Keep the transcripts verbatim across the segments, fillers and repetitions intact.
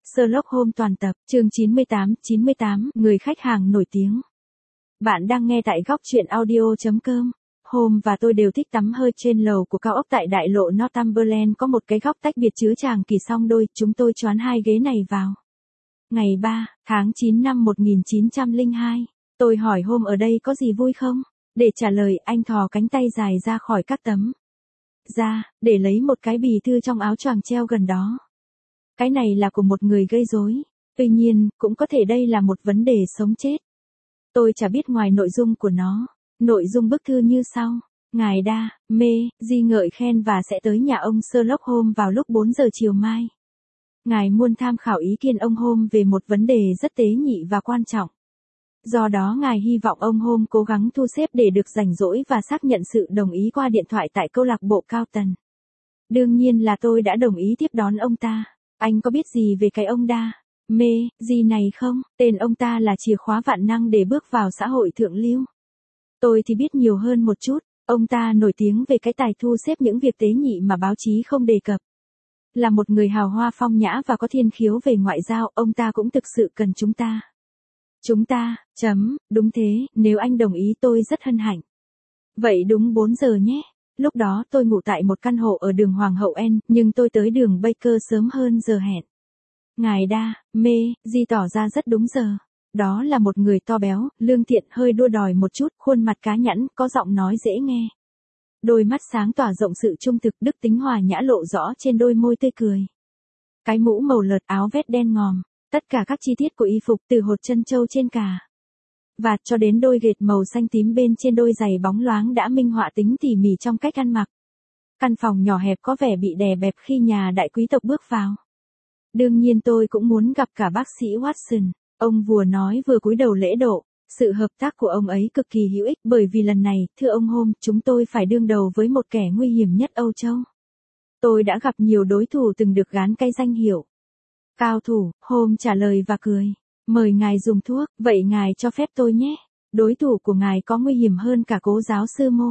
Sherlock Holmes toàn tập, chương chín mươi tám, chín mươi tám, người khách hàng nổi tiếng. Bạn đang nghe tại góc truyện audio chấm com. Holmes và tôi đều thích tắm hơi trên lầu của cao ốc tại đại lộ Northumberland, có một cái góc tách biệt chứa chàng kỳ song đôi, chúng tôi choán hai ghế này vào. Ngày ba, tháng chín năm một nghìn chín trăm lẻ hai, tôi hỏi Holmes ở đây có gì vui không? Để trả lời, anh thò cánh tay dài ra khỏi các tấm ra, để lấy một cái bì thư trong áo choàng treo gần đó. Cái này là của một người gây rối. Tuy nhiên, cũng có thể đây là một vấn đề sống chết. Tôi chả biết ngoài nội dung của nó. Nội dung bức thư như sau. Ngài đa, mê, di ngợi khen và sẽ tới nhà ông Sherlock Holmes vào lúc bốn giờ chiều mai. Ngài muốn tham khảo ý kiến ông Holmes về một vấn đề rất tế nhị và quan trọng. Do đó ngài hy vọng ông Holmes cố gắng thu xếp để được rảnh rỗi và xác nhận sự đồng ý qua điện thoại tại câu lạc bộ Cao Tần. Đương nhiên là tôi đã đồng ý tiếp đón ông ta. Anh có biết gì về cái ông đa, mê, gì này không? Tên ông ta là chìa khóa vạn năng để bước vào xã hội thượng lưu. Tôi thì biết nhiều hơn một chút. Ông ta nổi tiếng về cái tài thu xếp những việc tế nhị mà báo chí không đề cập. Là một người hào hoa phong nhã và có thiên khiếu về ngoại giao, ông ta cũng thực sự cần chúng ta. Chúng ta, chấm, đúng thế, nếu anh đồng ý tôi rất hân hạnh. Vậy đúng bốn giờ nhé. Lúc đó tôi ngủ tại một căn hộ ở đường Hoàng hậu N, nhưng tôi tới đường Baker sớm hơn giờ hẹn. Ngài đa, mê, di tỏ ra rất đúng giờ. Đó là một người to béo, lương thiện, hơi đua đòi một chút, khuôn mặt cá nhẵn, có giọng nói dễ nghe. Đôi mắt sáng tỏa rộng sự trung thực, đức tính hòa nhã lộ rõ trên đôi môi tươi cười. Cái mũ màu lợt, áo vest đen ngòm, tất cả các chi tiết của y phục từ hột chân trâu trên cà vạt cho đến đôi ghệt màu xanh tím bên trên đôi giày bóng loáng đã minh họa tính tỉ mỉ trong cách ăn mặc. Căn phòng nhỏ hẹp có vẻ bị đè bẹp khi nhà đại quý tộc bước vào. Đương nhiên tôi cũng muốn gặp cả bác sĩ Watson, ông vừa nói vừa cúi đầu lễ độ. Sự hợp tác của ông ấy cực kỳ hữu ích bởi vì lần này, thưa ông Holmes, chúng tôi phải đương đầu với một kẻ nguy hiểm nhất Âu Châu. Tôi đã gặp nhiều đối thủ từng được gán cái danh hiệu cao thủ. Holmes trả lời và cười. Mời ngài dùng thuốc, vậy ngài cho phép tôi nhé. Đối thủ của ngài có nguy hiểm hơn cả cố giáo sư Mô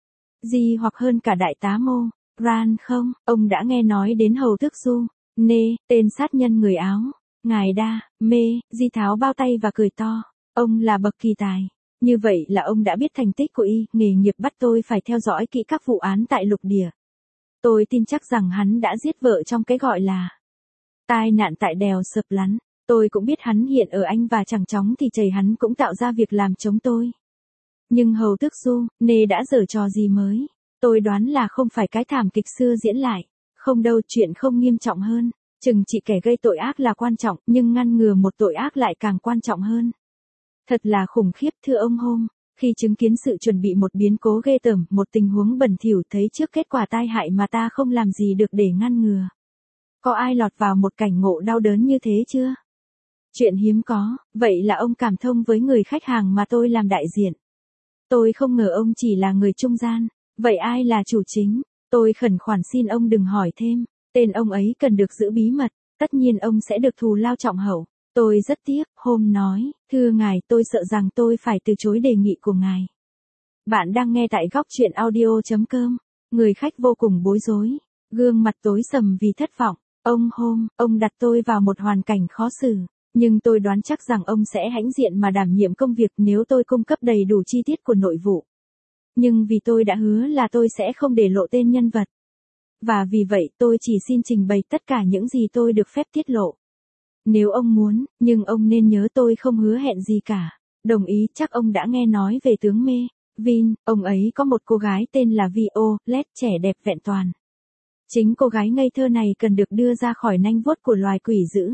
Di hoặc hơn cả đại tá Mô Ran không? Ông đã nghe nói đến hầu tước Du Nê, tên sát nhân người Áo. Ngài đa, mê, Di tháo bao tay và cười to. Ông là bậc kỳ tài. Như vậy là ông đã biết thành tích của y, nghề nghiệp bắt tôi phải theo dõi kỹ các vụ án tại lục địa. Tôi tin chắc rằng hắn đã giết vợ trong cái gọi là tai nạn tại đèo Sợp Lắn. Tôi cũng biết hắn hiện ở Anh và chẳng chóng thì chầy hắn cũng tạo ra việc làm chống tôi. Nhưng hầu tước Du Nê đã giở trò gì mới? Tôi đoán là không phải cái thảm kịch xưa diễn lại. Không đâu, chuyện không nghiêm trọng hơn. Chừng trị kẻ gây tội ác là quan trọng, nhưng ngăn ngừa một tội ác lại càng quan trọng hơn. Thật là khủng khiếp, thưa ông Holmes. Khi chứng kiến sự chuẩn bị một biến cố ghê tởm, một tình huống bẩn thỉu, thấy trước kết quả tai hại mà ta không làm gì được để ngăn ngừa. Có ai lọt vào một cảnh ngộ đau đớn như thế chưa? Chuyện hiếm có. Vậy là ông cảm thông với người khách hàng mà tôi làm đại diện. Tôi không ngờ ông chỉ là người trung gian. Vậy ai là chủ chính? Tôi khẩn khoản xin ông đừng hỏi thêm. Tên ông ấy cần được giữ bí mật. Tất nhiên ông sẽ được thù lao trọng hậu. Tôi rất tiếc, Holmes nói. Thưa ngài, tôi sợ rằng tôi phải từ chối đề nghị của ngài. Bạn đang nghe tại góc truyện audio chấm com. Người khách vô cùng bối rối. Gương mặt tối sầm vì thất vọng. Ông Holmes, ông đặt tôi vào một hoàn cảnh khó xử. Nhưng tôi đoán chắc rằng ông sẽ hãnh diện mà đảm nhiệm công việc nếu tôi cung cấp đầy đủ chi tiết của nội vụ. Nhưng vì tôi đã hứa là tôi sẽ không để lộ tên nhân vật. Và vì vậy tôi chỉ xin trình bày tất cả những gì tôi được phép tiết lộ. Nếu ông muốn, nhưng ông nên nhớ tôi không hứa hẹn gì cả. Đồng ý, chắc ông đã nghe nói về tướng Mê Vin, ông ấy có một cô gái tên là Violet, trẻ đẹp vẹn toàn. Chính cô gái ngây thơ này cần được đưa ra khỏi nanh vuốt của loài quỷ dữ.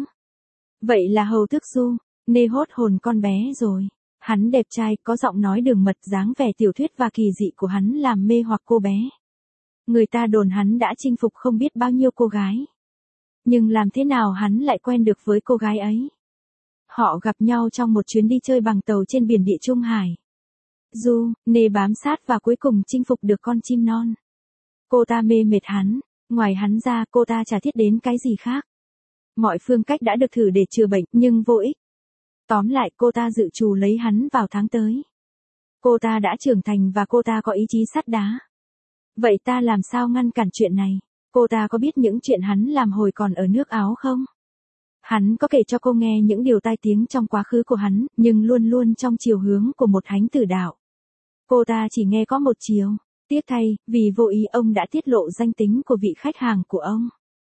Vậy là hầu tước Du Nê hốt hồn con bé rồi. Hắn đẹp trai, có giọng nói đường mật, dáng vẻ tiểu thuyết và kỳ dị của hắn làm mê hoặc cô bé. Người ta đồn hắn đã chinh phục không biết bao nhiêu cô gái. Nhưng làm thế nào hắn lại quen được với cô gái ấy? Họ gặp nhau trong một chuyến đi chơi bằng tàu trên biển Địa Trung Hải. Du Nê bám sát và cuối cùng chinh phục được con chim non. Cô ta mê mệt hắn. Ngoài hắn ra, cô ta chả thiết đến cái gì khác. Mọi phương cách đã được thử để chữa bệnh, nhưng vô ích. Tóm lại, cô ta dự trù lấy hắn vào tháng tới. Cô ta đã trưởng thành và cô ta có ý chí sắt đá. Vậy ta làm sao ngăn cản chuyện này? Cô ta có biết những chuyện hắn làm hồi còn ở nước Áo không? Hắn có kể cho cô nghe những điều tai tiếng trong quá khứ của hắn, nhưng luôn luôn trong chiều hướng của một thánh tử đạo. Cô ta chỉ nghe có một chiều. Tiếc thay, vì vô ý ông đã tiết lộ danh tính của vị khách hàng của ông.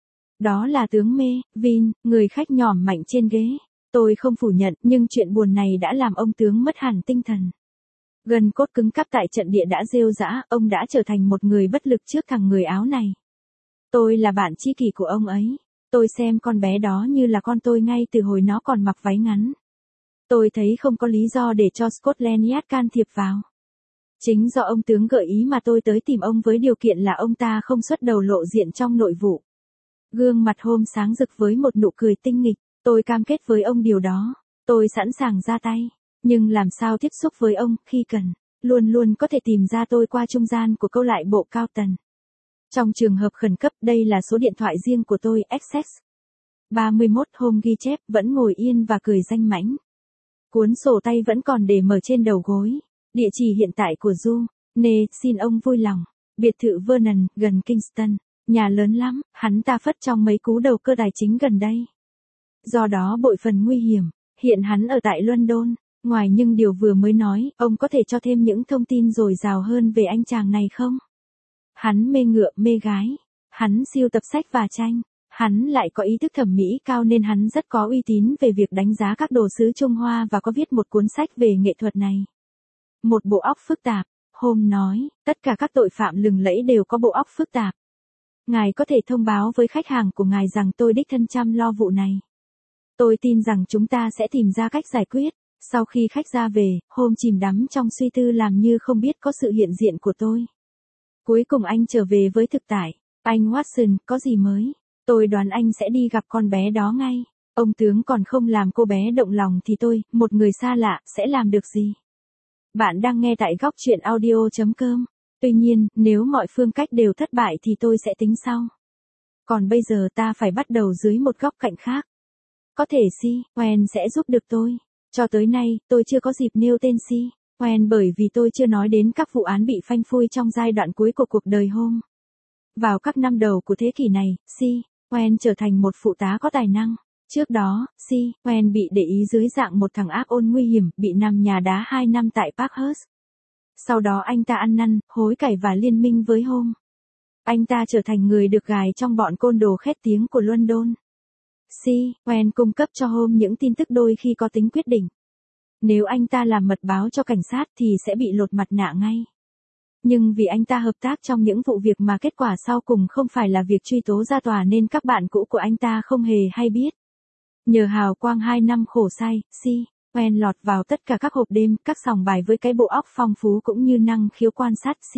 Đó là tướng Mê, Vin, người khách nhỏm mạnh trên ghế. Tôi không phủ nhận, nhưng chuyện buồn này đã làm ông tướng mất hẳn tinh thần. Gần cốt cứng cắp tại trận địa đã rêu rã, ông đã trở thành một người bất lực trước thằng người áo này. Tôi là bạn tri kỷ của ông ấy. Tôi xem con bé đó như là con tôi ngay từ hồi nó còn mặc váy ngắn. Tôi thấy không có lý do để cho Scotland Yard can thiệp vào. Chính do ông tướng gợi ý mà tôi tới tìm ông với điều kiện là ông ta không xuất đầu lộ diện trong nội vụ. Gương mặt Hôm sáng rực với một nụ cười tinh nghịch. Tôi cam kết với ông điều đó. Tôi sẵn sàng ra tay. Nhưng làm sao tiếp xúc với ông khi cần. Luôn luôn có thể tìm ra tôi qua trung gian của câu lạc bộ cao tầng. Trong trường hợp khẩn cấp, đây là số điện thoại riêng của tôi, Access. ba mươi mốt Hôm ghi chép, vẫn ngồi yên và cười danh mãnh. Cuốn sổ tay vẫn còn để mở trên đầu gối. Địa chỉ hiện tại của Du. Nê, xin ông vui lòng. Biệt thự Vernon, gần Kingston. Nhà lớn lắm, hắn ta phất trong mấy cú đầu cơ tài chính gần đây. Do đó bội phần nguy hiểm. Hiện hắn ở tại London. Ngoài những điều vừa mới nói, ông có thể cho thêm những thông tin dồi dào hơn về anh chàng này không? Hắn mê ngựa, mê gái. Hắn siêu tập sách và tranh. Hắn lại có ý thức thẩm mỹ cao nên hắn rất có uy tín về việc đánh giá các đồ sứ Trung Hoa và có viết một cuốn sách về nghệ thuật này. Một bộ óc phức tạp. Hôm nói, tất cả các tội phạm lừng lẫy đều có bộ óc phức tạp. Ngài có thể thông báo với khách hàng của ngài rằng tôi đích thân chăm lo vụ này. Tôi tin rằng chúng ta sẽ tìm ra cách giải quyết. Sau khi khách ra về, Hôm chìm đắm trong suy tư làm như không biết có sự hiện diện của tôi. Cuối cùng anh trở về với thực tại. Anh Watson, có gì mới? Tôi đoán anh sẽ đi gặp con bé đó ngay. Ông tướng còn không làm cô bé động lòng thì tôi, một người xa lạ, sẽ làm được gì? Bạn đang nghe tại góc truyện audio chấm com. Tuy nhiên, nếu mọi phương cách đều thất bại thì tôi sẽ tính sau. Còn bây giờ ta phải bắt đầu dưới một góc cạnh khác. Có thể Si, Gwen sẽ giúp được tôi. Cho tới nay, tôi chưa có dịp nêu tên Si, Gwen bởi vì tôi chưa nói đến các vụ án bị phanh phui trong giai đoạn cuối của cuộc đời Hôm. Vào các năm đầu của thế kỷ này, Si, Gwen trở thành một phụ tá có tài năng. Trước đó, Si, Gwen bị để ý dưới dạng một thằng ác ôn nguy hiểm, bị nằm nhà đá hai năm tại Parkhurst. Sau đó anh ta ăn năn, hối cải và liên minh với Hôm. Anh ta trở thành người được gài trong bọn côn đồ khét tiếng của London. Si, Gwen cung cấp cho Hôm những tin tức đôi khi có tính quyết định. Nếu anh ta làm mật báo cho cảnh sát thì sẽ bị lột mặt nạ ngay. Nhưng vì anh ta hợp tác trong những vụ việc mà kết quả sau cùng không phải là việc truy tố ra tòa nên các bạn cũ của anh ta không hề hay biết. Nhờ hào quang hai năm khổ sai, Si, Gwen lọt vào tất cả các hộp đêm, các sòng bài với cái bộ óc phong phú cũng như năng khiếu quan sát. Si,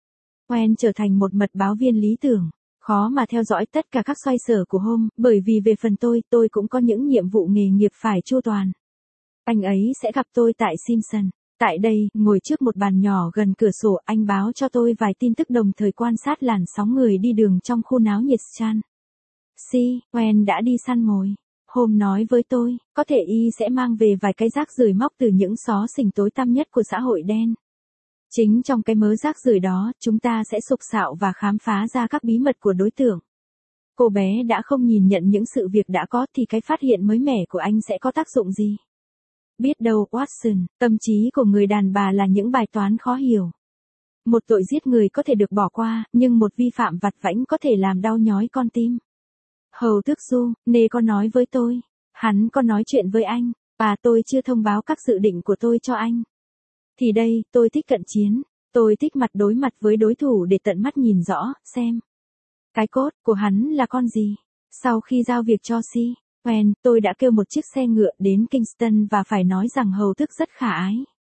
Gwen trở thành một mật báo viên lý tưởng. Khó mà theo dõi tất cả các xoay sở của Hôm, bởi vì về phần tôi, tôi cũng có những nhiệm vụ nghề nghiệp phải chu toàn. Anh ấy sẽ gặp tôi tại Simpson. Tại đây, ngồi trước một bàn nhỏ gần cửa sổ, anh báo cho tôi vài tin tức đồng thời quan sát làn sóng người đi đường trong khu náo nhiệt Strand. Si, Gwen đã đi săn mồi. Hôm nói với tôi, có thể y sẽ mang về vài cái rác rưởi móc từ những xó xỉnh tối tăm nhất của xã hội đen. Chính trong cái mớ rác rưởi đó, chúng ta sẽ sục sạo và khám phá ra các bí mật của đối tượng. Cô bé đã không nhìn nhận những sự việc đã có thì cái phát hiện mới mẻ của anh sẽ có tác dụng gì? Biết đâu, Watson, tâm trí của người đàn bà là những bài toán khó hiểu. Một tội giết người có thể được bỏ qua, nhưng một vi phạm vặt vãnh có thể làm đau nhói con tim. Hầu tước Du, Nê có nói với tôi. Hắn có nói chuyện với anh, và tôi chưa thông báo các dự định của tôi cho anh. Thì đây, tôi thích cận chiến. Tôi thích mặt đối mặt với đối thủ để tận mắt nhìn rõ, xem. Cái cốt của hắn là con gì? Sau khi giao việc cho Si, Gwen, tôi đã kêu một chiếc xe ngựa đến Kingston và phải nói rằng hầu tước rất khả ái.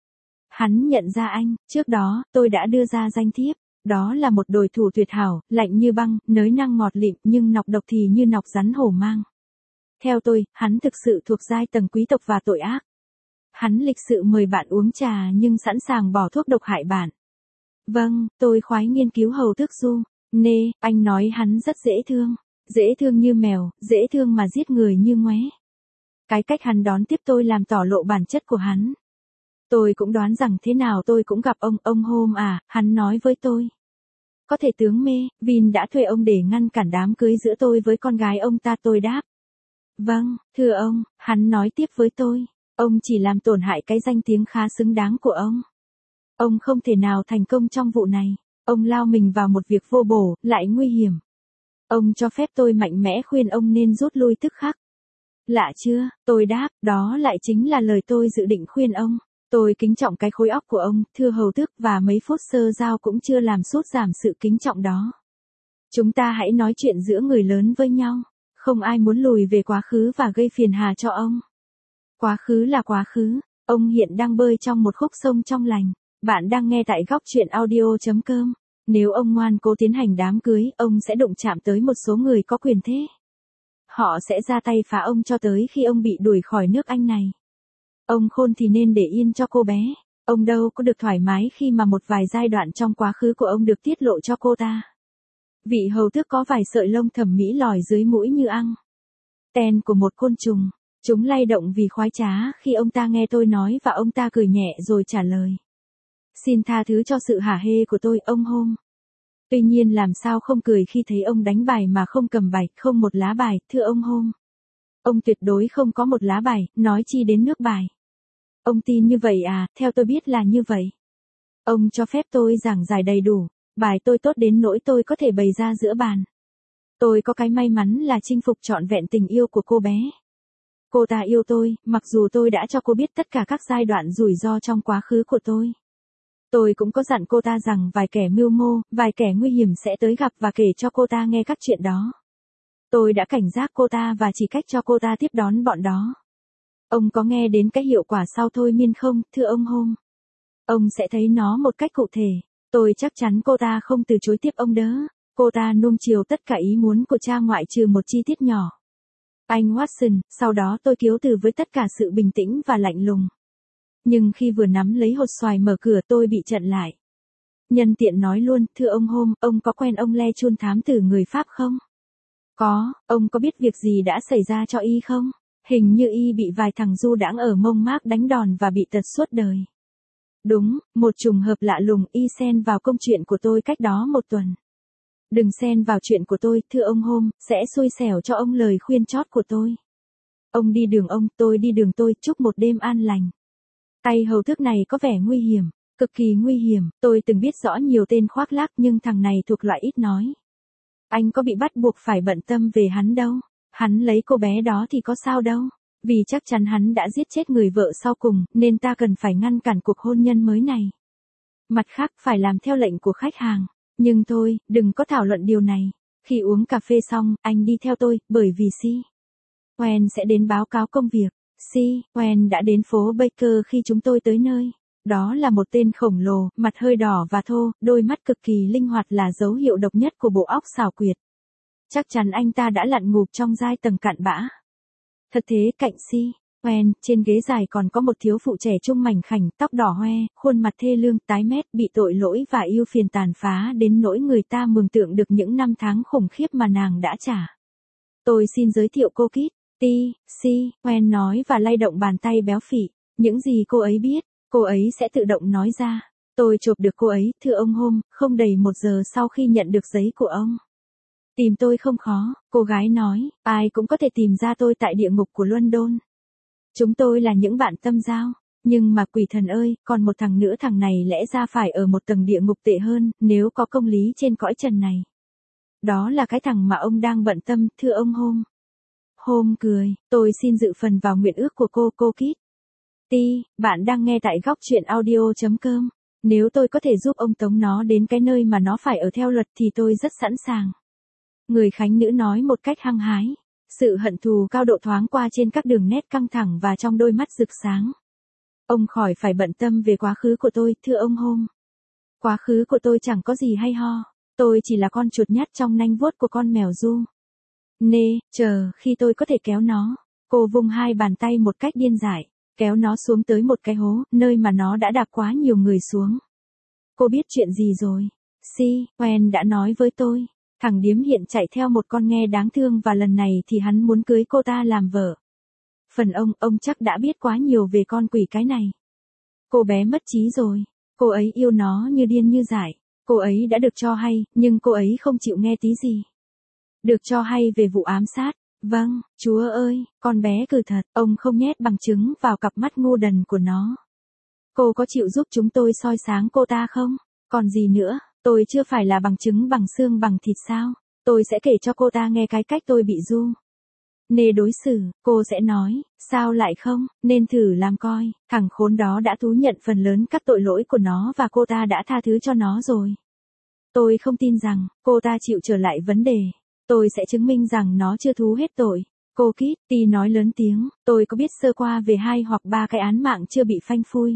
Hắn nhận ra anh, trước đó, tôi đã đưa ra danh thiếp. Đó là một đối thủ tuyệt hảo, lạnh như băng, nới năng ngọt lịm, nhưng nọc độc thì như nọc rắn hổ mang. Theo tôi, hắn thực sự thuộc giai tầng quý tộc và tội ác. Hắn lịch sự mời bạn uống trà nhưng sẵn sàng bỏ thuốc độc hại bạn. Vâng, tôi khoái nghiên cứu hầu tước Du. Nê, anh nói hắn rất dễ thương. Dễ thương như mèo, dễ thương mà giết người như ngoé. Cái cách hắn đón tiếp tôi làm tỏ lộ bản chất của hắn. Tôi cũng đoán rằng thế nào tôi cũng gặp ông, ông Hôm à, hắn nói với tôi. Có thể tướng Mê, Vin đã thuê ông để ngăn cản đám cưới giữa tôi với con gái ông ta, tôi đáp. Vâng, thưa ông, hắn nói tiếp với tôi. Ông chỉ làm tổn hại cái danh tiếng khá xứng đáng của ông. Ông không thể nào thành công trong vụ này. Ông lao mình vào một việc vô bổ, lại nguy hiểm. Ông cho phép tôi mạnh mẽ khuyên ông nên rút lui tức khắc. Lạ chưa, tôi đáp, đó lại chính là lời tôi dự định khuyên ông. Tôi kính trọng cái khối óc của ông, thưa hầu tước, và mấy phút sơ giao cũng chưa làm sút giảm sự kính trọng đó. Chúng ta hãy nói chuyện giữa người lớn với nhau. Không ai muốn lùi về quá khứ và gây phiền hà cho ông. Quá khứ là quá khứ. Ông hiện đang bơi trong một khúc sông trong lành. Bạn đang nghe tại góc truyện audio chấm com. Nếu ông ngoan cố tiến hành đám cưới, ông sẽ đụng chạm tới một số người có quyền thế. Họ sẽ ra tay phá ông cho tới khi ông bị đuổi khỏi nước Anh này. Ông khôn thì nên để yên cho cô bé. Ông đâu có được thoải mái khi mà một vài giai đoạn trong quá khứ của ông được tiết lộ cho cô ta. Vị hầu tước có vài sợi lông thẩm mỹ lòi dưới mũi như ăng ten của một côn trùng. Chúng lay động vì khoái trá khi ông ta nghe tôi nói, và ông ta cười nhẹ rồi trả lời. Xin tha thứ cho sự hả hê của tôi, ông Holmes. Tuy nhiên làm sao không cười khi thấy ông đánh bài mà không cầm bài, không một lá bài, thưa ông Holmes. Ông tuyệt đối không có một lá bài, nói chi đến nước bài. Ông tin như vậy à? Theo tôi biết là như vậy. Ông cho phép tôi giảng giải đầy đủ. Bài tôi tốt đến nỗi tôi có thể bày ra giữa bàn. Tôi có cái may mắn là chinh phục trọn vẹn tình yêu của cô bé. Cô ta yêu tôi, mặc dù tôi đã cho cô biết tất cả các giai đoạn rủi ro trong quá khứ của tôi. Tôi cũng có dặn cô ta rằng vài kẻ mưu mô, vài kẻ nguy hiểm sẽ tới gặp và kể cho cô ta nghe các chuyện đó. Tôi đã cảnh giác cô ta và chỉ cách cho cô ta tiếp đón bọn đó. Ông có nghe đến cái hiệu quả sau thôi miên không, thưa ông Holmes? Ông sẽ thấy nó một cách cụ thể. Tôi chắc chắn cô ta không từ chối tiếp ông đỡ. Cô ta nuông chiều tất cả ý muốn của cha ngoại trừ một chi tiết nhỏ. Anh Watson, sau đó tôi kiếu từ với tất cả sự bình tĩnh và lạnh lùng. Nhưng khi vừa nắm lấy hột xoài mở cửa tôi bị chặn lại. Nhân tiện nói luôn, thưa ông Holmes, ông có quen ông Le Chun thám tử người Pháp không? Có, ông có biết việc gì đã xảy ra cho y không? Hình như y bị vài thằng du đãng ở Mông Mác đánh đòn và bị tật suốt đời. Đúng, một trùng hợp lạ lùng, y xen vào công chuyện của tôi cách đó một tuần. Đừng xen vào chuyện của tôi, thưa ông Holmes, sẽ xui xẻo cho ông lời khuyên chót của tôi. Ông đi đường ông, tôi đi đường tôi, chúc một đêm an lành. Tay hầu tước này có vẻ nguy hiểm, cực kỳ nguy hiểm, tôi từng biết rõ nhiều tên khoác lác nhưng thằng này thuộc loại ít nói. Anh có bị bắt buộc phải bận tâm về hắn đâu, hắn lấy cô bé đó thì có sao đâu, vì chắc chắn hắn đã giết chết người vợ sau cùng, nên ta cần phải ngăn cản cuộc hôn nhân mới này. Mặt khác phải làm theo lệnh của khách hàng, nhưng thôi, đừng có thảo luận điều này. Khi uống cà phê xong, anh đi theo tôi, bởi vì Si Wen sẽ đến báo cáo công việc. Si Wen đã đến phố Baker khi chúng tôi tới nơi. Đó là một tên khổng lồ, mặt hơi đỏ và thô, đôi mắt cực kỳ linh hoạt là dấu hiệu độc nhất của bộ óc xảo quyệt. Chắc chắn anh ta đã lặn ngụp trong giai tầng cặn bã. Thật thế, cạnh Si Wen, trên ghế dài còn có một thiếu phụ trẻ trung mảnh khảnh, tóc đỏ hoe, khuôn mặt thê lương, tái mét, bị tội lỗi và ưu phiền tàn phá đến nỗi người ta mường tượng được những năm tháng khủng khiếp mà nàng đã trả. Tôi xin giới thiệu cô Kit. Ti, Si Wen nói và lay động bàn tay béo phì. Những gì cô ấy biết, cô ấy sẽ tự động nói ra. Tôi chộp được cô ấy, thưa ông Holmes, không đầy một giờ sau khi nhận được giấy của ông. Tìm tôi không khó, cô gái nói, ai cũng có thể tìm ra tôi tại địa ngục của London. Chúng tôi là những bạn tâm giao, nhưng mà quỷ thần ơi, còn một thằng nữa, thằng này lẽ ra phải ở một tầng địa ngục tệ hơn, nếu có công lý trên cõi trần này. Đó là cái thằng mà ông đang bận tâm, thưa ông Holmes. Holmes cười, tôi xin dự phần vào nguyện ước của cô, cô Kit. Ti, bạn đang nghe tại góc truyện audio chấm com. Nếu tôi có thể giúp ông tống nó đến cái nơi mà nó phải ở theo luật thì tôi rất sẵn sàng. Người khánh nữ nói một cách hăng hái. Sự hận thù cao độ thoáng qua trên các đường nét căng thẳng và trong đôi mắt rực sáng. Ông khỏi phải bận tâm về quá khứ của tôi, thưa ông Holmes. Quá khứ của tôi chẳng có gì hay ho. Tôi chỉ là con chuột nhắt trong nanh vuốt của con mèo du. Nê, chờ, khi tôi có thể kéo nó. Cô vung hai bàn tay một cách điên dại, kéo nó xuống tới một cái hố, nơi mà nó đã đạp quá nhiều người xuống. Cô biết chuyện gì rồi? Si Wen đã nói với tôi. Thằng điếm hiện chạy theo một con nghe đáng thương và lần này thì hắn muốn cưới cô ta làm vợ. Phần ông, ông chắc đã biết quá nhiều về con quỷ cái này. Cô bé mất trí rồi. Cô ấy yêu nó như điên như dại. Cô ấy đã được cho hay, nhưng cô ấy không chịu nghe tí gì. Được cho hay về vụ ám sát, Vâng, chúa ơi, con bé cừ thật, ông không nhét bằng chứng vào cặp mắt ngu đần của nó. Cô có chịu giúp chúng tôi soi sáng cô ta không? Còn gì nữa, tôi chưa phải là bằng chứng bằng xương bằng thịt sao? Tôi sẽ kể cho cô ta nghe cái cách tôi bị ru nê đối xử, cô sẽ nói, sao lại không, nên thử làm coi, thằng khốn đó đã thú nhận phần lớn các tội lỗi của nó và cô ta đã tha thứ cho nó rồi. Tôi không tin rằng, cô ta chịu trở lại vấn đề. Tôi sẽ chứng minh rằng nó chưa thú hết tội. Cô Kitty nói lớn tiếng, tôi có biết sơ qua về hai hoặc ba cái án mạng chưa bị phanh phui.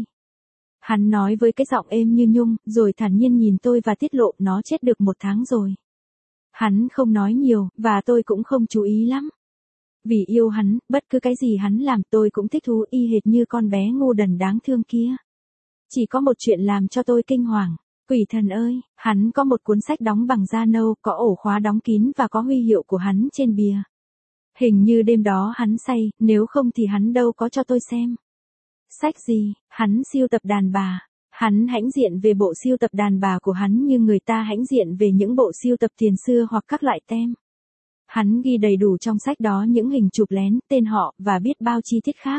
Hắn nói với cái giọng êm như nhung, rồi thản nhiên nhìn tôi và tiết lộ nó chết được một tháng rồi. Hắn không nói nhiều, và tôi cũng không chú ý lắm. Vì yêu hắn, bất cứ cái gì hắn làm tôi cũng thích thú y hệt như con bé ngu đần đáng thương kia. Chỉ có một chuyện làm cho tôi kinh hoàng. Quỷ thần ơi, hắn có một cuốn sách đóng bằng da nâu, có ổ khóa đóng kín và có huy hiệu của hắn trên bìa. Hình như đêm đó hắn say, nếu không thì hắn đâu có cho tôi xem. Sách gì, hắn sưu tập đàn bà. Hắn hãnh diện về bộ sưu tập đàn bà của hắn như người ta hãnh diện về những bộ sưu tập tiền xưa hoặc các loại tem. Hắn ghi đầy đủ trong sách đó những hình chụp lén, tên họ, và biết bao chi tiết khác.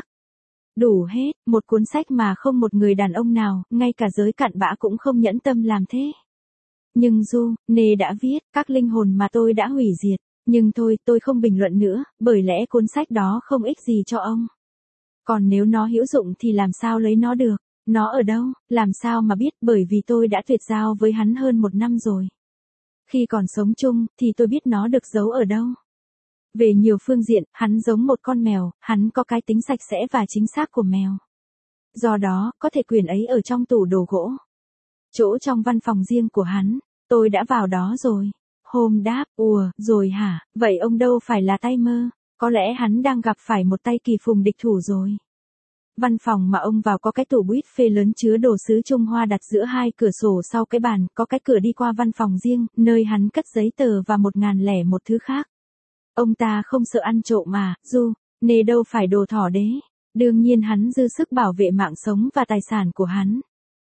Đủ hết, một cuốn sách mà không một người đàn ông nào, ngay cả giới cặn bã cũng không nhẫn tâm làm thế. Nhưng Du, Nê đã viết, các linh hồn mà tôi đã hủy diệt. Nhưng thôi, tôi không bình luận nữa, bởi lẽ cuốn sách đó không ích gì cho ông. Còn nếu nó hữu dụng thì làm sao lấy nó được? Nó ở đâu? Làm sao mà biết, bởi vì tôi đã tuyệt giao với hắn hơn một năm rồi. Khi còn sống chung, thì tôi biết nó được giấu ở đâu. Về nhiều phương diện, hắn giống một con mèo, hắn có cái tính sạch sẽ và chính xác của mèo. Do đó, có thể quyền ấy ở trong tủ đồ gỗ. Chỗ trong văn phòng riêng của hắn, tôi đã vào đó rồi. Hôm đáp, ùa, rồi hả, vậy ông đâu phải là tay mơ, có lẽ hắn đang gặp phải một tay kỳ phùng địch thủ rồi. Văn phòng mà ông vào có cái tủ buffet lớn chứa đồ sứ Trung Hoa đặt giữa hai cửa sổ sau cái bàn, có cái cửa đi qua văn phòng riêng, nơi hắn cất giấy tờ và một ngàn lẻ một thứ khác. Ông ta không sợ ăn trộm mà, Du, Nê đâu phải đồ thỏ đế. Đương nhiên hắn dư sức bảo vệ mạng sống và tài sản của hắn.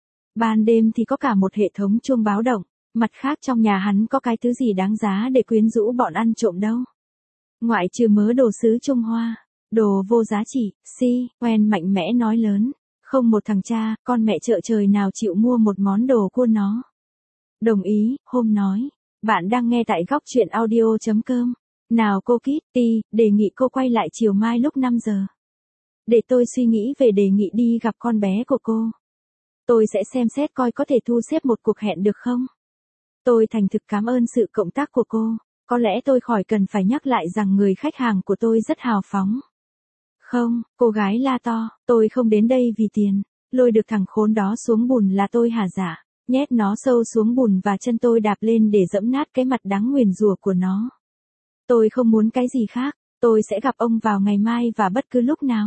Ban đêm thì có cả một hệ thống chuông báo động, mặt khác trong nhà hắn có cái thứ gì đáng giá để quyến rũ bọn ăn trộm đâu. Ngoại trừ mớ đồ sứ Trung Hoa, đồ vô giá trị, si, Quen mạnh mẽ nói lớn, không một thằng cha, con mẹ chợ trời nào chịu mua một món đồ của nó. Đồng ý, Hôm nói, bạn đang nghe tại góc truyện audio chấm com. Nào cô Kitty, đề nghị cô quay lại chiều mai lúc năm giờ. Để tôi suy nghĩ về đề nghị đi gặp con bé của cô. Tôi sẽ xem xét coi có thể thu xếp một cuộc hẹn được không. Tôi thành thực cảm ơn sự cộng tác của cô. Có lẽ tôi khỏi cần phải nhắc lại rằng người khách hàng của tôi rất hào phóng. Không, cô gái la to, tôi không đến đây vì tiền. Lôi được thằng khốn đó xuống bùn là tôi hả dạ. Nhét nó sâu xuống bùn và chân tôi đạp lên để dẫm nát cái mặt đáng nguyền rủa của nó. Tôi không muốn cái gì khác, tôi sẽ gặp ông vào ngày mai và bất cứ lúc nào.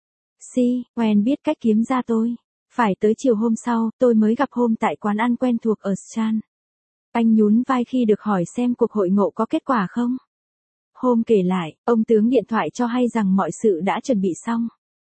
Si, Quen biết cách kiếm ra tôi. Phải tới chiều hôm sau, tôi mới gặp Hôm tại quán ăn quen thuộc ở Strand. Anh nhún vai khi được hỏi xem cuộc hội ngộ có kết quả không. Hôm kể lại, ông tướng điện thoại cho hay rằng mọi sự đã chuẩn bị xong.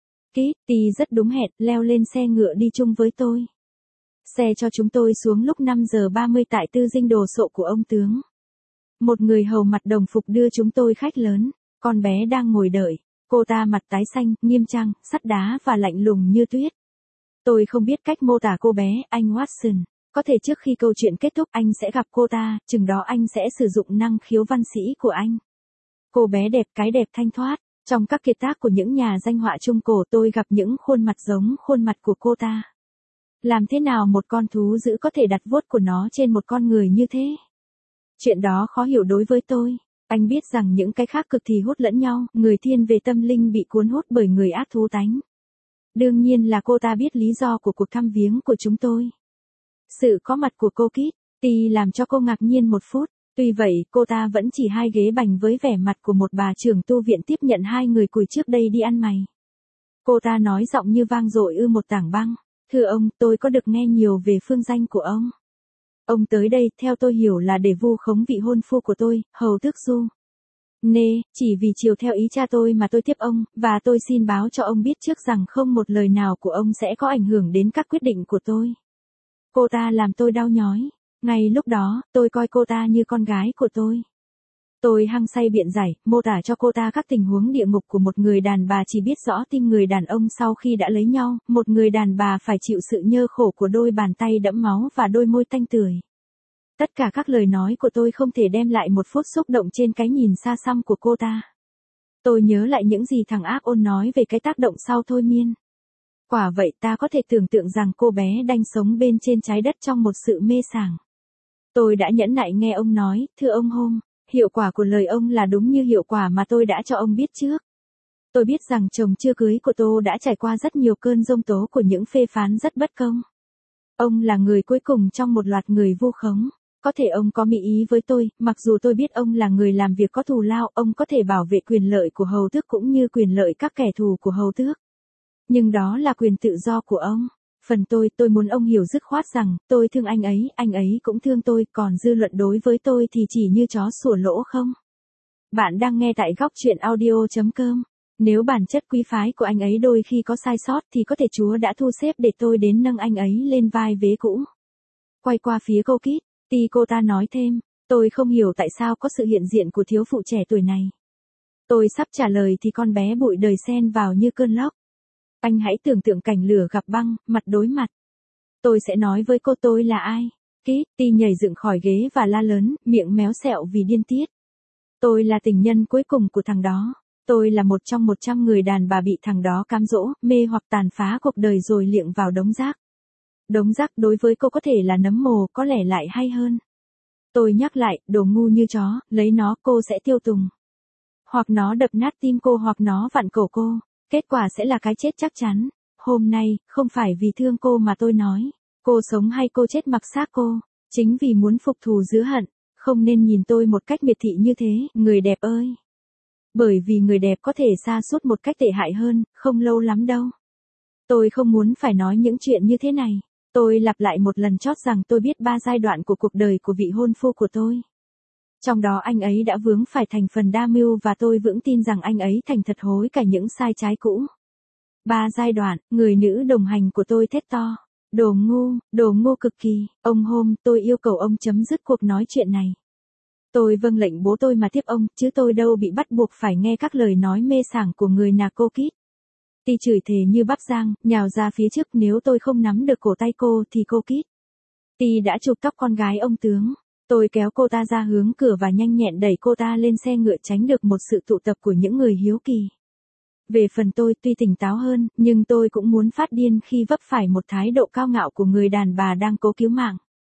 Kitty rất đúng hẹn, leo lên xe ngựa đi chung với tôi. Xe cho chúng tôi xuống lúc năm giờ ba mươi tại tư dinh đồ sộ của ông tướng. Một người hầu mặt đồng phục đưa chúng tôi khách lớn, con bé đang ngồi đợi, cô ta mặt tái xanh, nghiêm trang, sắt đá và lạnh lùng như tuyết. Tôi không biết cách mô tả cô bé, anh Watson, có thể trước khi câu chuyện kết thúc anh sẽ gặp cô ta, chừng đó anh sẽ sử dụng năng khiếu văn sĩ của anh. Cô bé đẹp, cái đẹp thanh thoát, trong các kiệt tác của những nhà danh họa Trung Cổ tôi gặp những khuôn mặt giống khuôn mặt của cô ta. Làm thế nào một con thú dữ có thể đặt vuốt của nó trên một con người như thế? Chuyện đó khó hiểu đối với tôi. Anh biết rằng những cái khác cực thì hút lẫn nhau, người thiên về tâm linh bị cuốn hút bởi người ác thú tánh. Đương nhiên là cô ta biết lý do của cuộc thăm viếng của chúng tôi. Sự có mặt của cô Kitty làm cho cô ngạc nhiên một phút, tuy vậy cô ta vẫn chỉ hai ghế bành với vẻ mặt của một bà trưởng tu viện tiếp nhận hai người cùi trước đây đi ăn mày. Cô ta nói giọng như vang dội ư một tảng băng, thưa ông, tôi có được nghe nhiều về phương danh của ông. Ông tới đây, theo tôi hiểu là để vu khống vị hôn phu của tôi, hầu tước Du. Nê, chỉ vì chiều theo ý cha tôi mà tôi tiếp ông, và tôi xin báo cho ông biết trước rằng không một lời nào của ông sẽ có ảnh hưởng đến các quyết định của tôi. Cô ta làm tôi đau nhói. Ngay lúc đó, tôi coi cô ta như con gái của tôi. Tôi hăng say biện giải, mô tả cho cô ta các tình huống địa ngục của một người đàn bà chỉ biết rõ tim người đàn ông sau khi đã lấy nhau, một người đàn bà phải chịu sự nhơ khổ của đôi bàn tay đẫm máu và đôi môi tanh tưởi. Tất cả các lời nói của tôi không thể đem lại một phút xúc động trên cái nhìn xa xăm của cô ta. Tôi nhớ lại những gì thằng ác ôn nói về cái tác động sau thôi miên. Quả vậy ta có thể tưởng tượng rằng cô bé đang sống bên trên trái đất trong một sự mê sảng. Tôi đã nhẫn nại nghe ông nói, thưa ông Holmes, hiệu quả của lời ông là đúng như hiệu quả mà tôi đã cho ông biết trước. Tôi biết rằng chồng chưa cưới của tôi đã trải qua rất nhiều cơn giông tố của những phê phán rất bất công. Ông là người cuối cùng trong một loạt người vu khống. Có thể ông có mỹ ý với tôi, mặc dù tôi biết ông là người làm việc có thù lao, ông có thể bảo vệ quyền lợi của hầu tước cũng như quyền lợi các kẻ thù của hầu tước. Nhưng đó là quyền tự do của ông. Phần tôi, tôi muốn ông hiểu dứt khoát rằng, tôi thương anh ấy, anh ấy cũng thương tôi, còn dư luận đối với tôi thì chỉ như chó sủa lỗ không. Bạn đang nghe tại góc truyện audio chấm com. Nếu bản chất quý phái của anh ấy đôi khi có sai sót thì có thể Chúa đã thu xếp để tôi đến nâng anh ấy lên vai vế cũ. Quay qua phía cô Kit, thì cô ta nói thêm, tôi không hiểu tại sao có sự hiện diện của thiếu phụ trẻ tuổi này. Tôi sắp trả lời thì con bé bụi đời xen vào như cơn lốc. Anh hãy tưởng tượng cảnh lửa gặp băng, mặt đối mặt. Tôi sẽ nói với cô tôi là ai. Kitty nhảy dựng khỏi ghế và la lớn, miệng méo sẹo vì điên tiết. Tôi là tình nhân cuối cùng của thằng đó. Tôi là một trong một trăm người đàn bà bị thằng đó cám dỗ, mê hoặc tàn phá cuộc đời rồi liệng vào đống rác. Đống rác đối với cô có thể là nấm mồ, có lẽ lại hay hơn. Tôi nhắc lại, đồ ngu như chó, lấy nó cô sẽ tiêu tùng. Hoặc nó đập nát tim cô hoặc nó vặn cổ cô. Kết quả sẽ là cái chết chắc chắn. Hôm nay, không phải vì thương cô mà tôi nói. Cô sống hay cô chết mặc xác cô. Chính vì muốn phục thù dứa hận. Không nên nhìn tôi một cách miệt thị như thế, người đẹp ơi. Bởi vì người đẹp có thể sa sút một cách tệ hại hơn, không lâu lắm đâu. Tôi không muốn phải nói những chuyện như thế này. Tôi lặp lại một lần chót rằng tôi biết ba giai đoạn của cuộc đời của vị hôn phu của tôi. Trong đó anh ấy đã vướng phải thành phần đa mưu và tôi vững tin rằng anh ấy thành thật hối cải những sai trái cũ. Ba giai đoạn, người nữ đồng hành của tôi thét to. Đồ ngu, đồ ngu cực kỳ, ông Holmes, tôi yêu cầu ông chấm dứt cuộc nói chuyện này. Tôi vâng lệnh bố tôi mà tiếp ông, chứ tôi đâu bị bắt buộc phải nghe các lời nói mê sảng của người nà cô Kit. Ti chửi thề như bắp rang, nhào ra phía trước, nếu tôi không nắm được cổ tay cô thì cô Kit. Ti đã chụp tóc con gái ông tướng. Tôi kéo cô ta ra hướng cửa và nhanh nhẹn đẩy cô ta lên xe ngựa tránh được một sự tụ tập của những người hiếu kỳ. Về phần tôi tuy tỉnh táo hơn, nhưng tôi cũng muốn phát điên khi vấp phải một thái độ cao ngạo của người đàn bà đang cố cứu mạng.